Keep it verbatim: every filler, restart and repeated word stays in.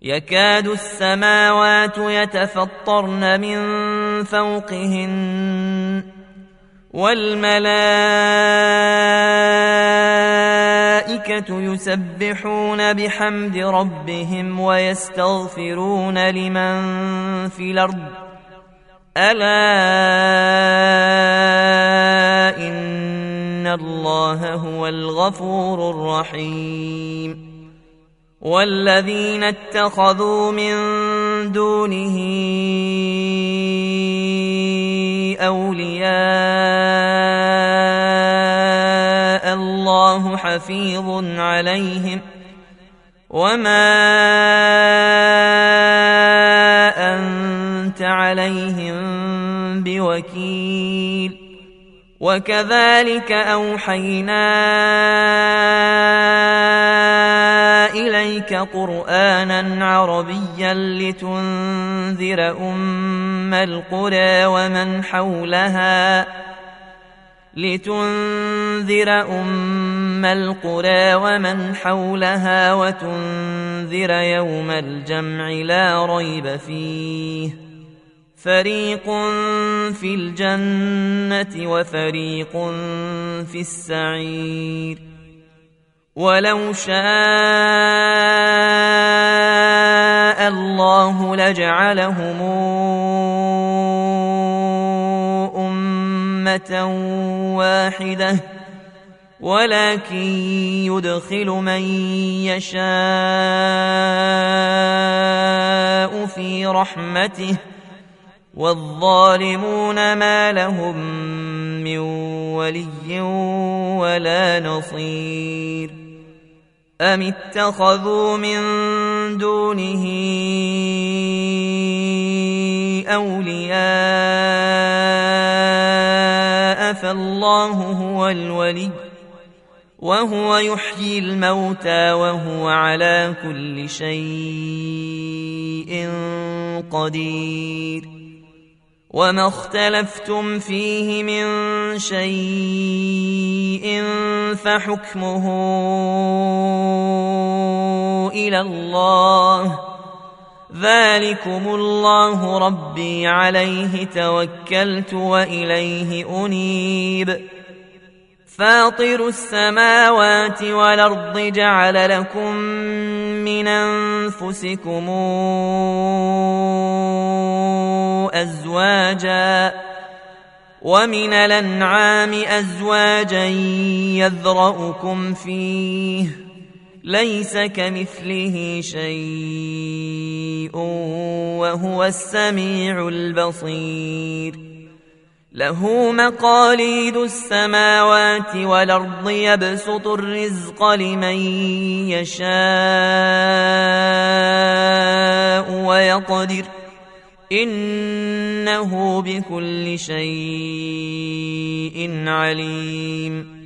يكاد السماوات يتفطرن من فوقهن والملائكة يسبحون بحمد ربهم ويستغفرون لمن في الأرض ألا إن الله هو الغفور الرحيم والذين اتخذوا من دونه أولياء الله حفيظ عليهم وما أنت عليهم بوكيل وكذلك أوحينا إليك قرآنا عربيا لتنذر أم القرى ومن حولها لتنذر أم القرى ومن حولها وتنذر يوم الجمع لا ريب فيه فريق في الجنة وفريق في السعير ولو شاء الله لجعلهم أمة واحدة ولكن يدخل من يشاء في رحمته والظالمون ما لهم من ولي ولا نصير أم اتخذوا من دونه أولياء فالله هو الولي وهو يحيي الموتى وهو على كل شيء قدير وما اختلفتم فيه من شيء فحكمه إلى الله ذلكم الله ربي عليه توكلت وإليه أنيب فاطر السماوات والأرض جعل لكم من أنفسكم أزواجا ومن الأنعام أزواجا يذرأكم فيه ليس كمثله شيء وهو السميع البصير له مقاليد السماوات والأرض يبسط الرزق لمن يشاء ويقدر إنه بكل شيء عليم